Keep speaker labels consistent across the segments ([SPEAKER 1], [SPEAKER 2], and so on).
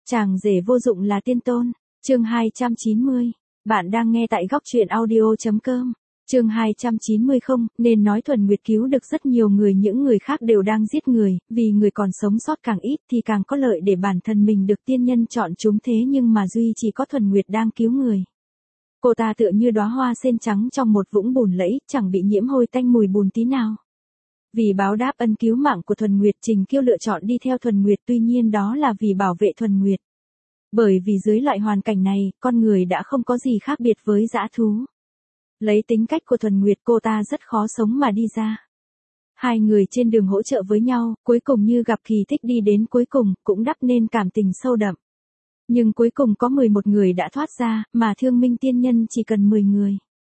[SPEAKER 1] Chàng rể vô dụng là tiên tôn. Chương 290. Bạn đang nghe tại góc truyện audio.com. Chương 290 không, nên nói Thuần Nguyệt cứu được rất nhiều người, những người khác đều đang giết người, vì người còn sống sót càng ít thì càng có lợi để bản thân mình được tiên nhân chọn chúng, thế nhưng mà duy chỉ có Thuần Nguyệt đang cứu người. Cô ta tựa như đóa hoa sen trắng trong một vũng bùn lẫy, chẳng bị nhiễm hôi tanh mùi bùn tí nào. Vì báo đáp ân cứu mạng của Thuần Nguyệt, Trình Kiêu lựa chọn đi theo Thuần Nguyệt, tuy nhiên đó là vì bảo vệ Thuần Nguyệt. Bởi vì dưới loại hoàn cảnh này, con người đã không có gì khác biệt với dã thú. Lấy tính cách của Thuần Nguyệt, cô ta rất khó sống mà đi ra. Hai người trên đường hỗ trợ với nhau, cuối cùng như gặp kỳ tích, đi đến cuối cùng, cũng đắp nên cảm tình sâu đậm. Nhưng cuối cùng có 11 người đã thoát ra, mà Thương Minh tiên nhân chỉ cần 10 người.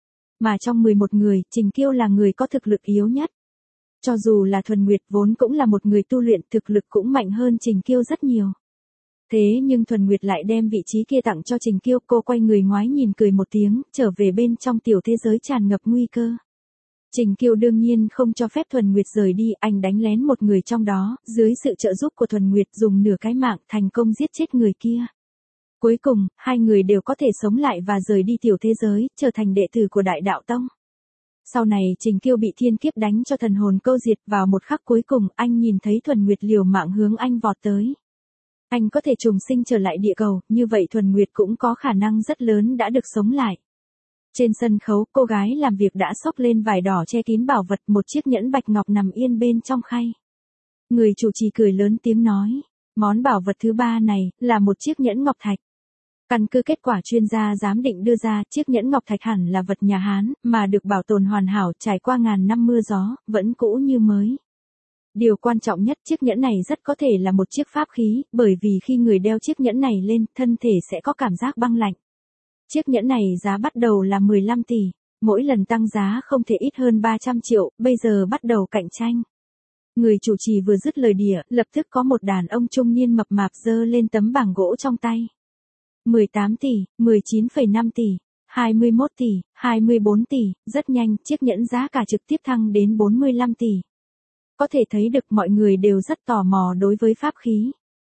[SPEAKER 1] Mà trong 11 người, Trình Kiêu là người có thực lực yếu nhất. Cho dù là Thuần Nguyệt vốn cũng là một người tu luyện, thực lực cũng mạnh hơn Trình Kiêu rất nhiều. Thế nhưng Thuần Nguyệt lại đem vị trí kia tặng cho Trình Kiêu, cô quay người ngoái nhìn cười một tiếng, trở về bên trong tiểu thế giới tràn ngập nguy cơ. Trình Kiêu đương nhiên không cho phép Thuần Nguyệt rời đi, anh đánh lén một người trong đó, dưới sự trợ giúp của Thuần Nguyệt dùng nửa cái mạng thành công giết chết người kia. Cuối cùng, hai người đều có thể sống lại và rời đi tiểu thế giới, trở thành đệ tử của Đại Đạo Tông. Sau này Trình Kiêu bị thiên kiếp đánh cho thần hồn câu diệt, vào một khắc cuối cùng, anh nhìn thấy Thuần Nguyệt liều mạng hướng anh vọt tới. Anh có thể trùng sinh trở lại địa cầu, như vậy Thuần Nguyệt cũng có khả năng rất lớn đã được sống lại. Trên sân khấu, cô gái làm việc đã xốc lên vải đỏ che kín bảo vật, một chiếc nhẫn bạch ngọc nằm yên bên trong khay. Người chủ trì cười lớn tiếng nói, món bảo vật thứ 3 này, là một chiếc nhẫn ngọc thạch. Căn cứ kết quả chuyên gia giám định đưa ra, chiếc nhẫn ngọc thạch hẳn là vật nhà Hán, mà được bảo tồn hoàn hảo, trải qua ngàn năm mưa gió, vẫn cũ như mới. Điều quan trọng nhất, chiếc nhẫn này rất có thể là một chiếc pháp khí, bởi vì khi người đeo chiếc nhẫn này lên, thân thể sẽ có cảm giác băng lạnh. Chiếc nhẫn này giá bắt đầu là 15 tỷ, mỗi lần tăng giá không thể ít hơn 300 triệu, bây giờ bắt đầu cạnh tranh. Người chủ trì vừa dứt lời đỉa, lập tức có một đàn ông trung niên mập mạp giơ lên tấm bảng gỗ trong tay. 18 tỷ, 19,5 tỷ, 21 tỷ, 24 tỷ, rất nhanh, chiếc nhẫn giá cả trực tiếp thăng đến 45 tỷ. Có thể thấy được mọi người đều rất tò mò đối với pháp khí.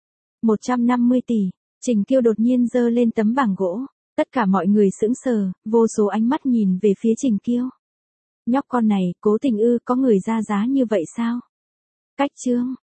[SPEAKER 1] 150 tỷ, Trình Kiêu đột nhiên giơ lên tấm bảng gỗ. Tất cả mọi người sững sờ, vô số ánh mắt nhìn về phía Trình Kiêu. Nhóc con này, cố tình ư, có người ra giá như vậy sao? Cách chương.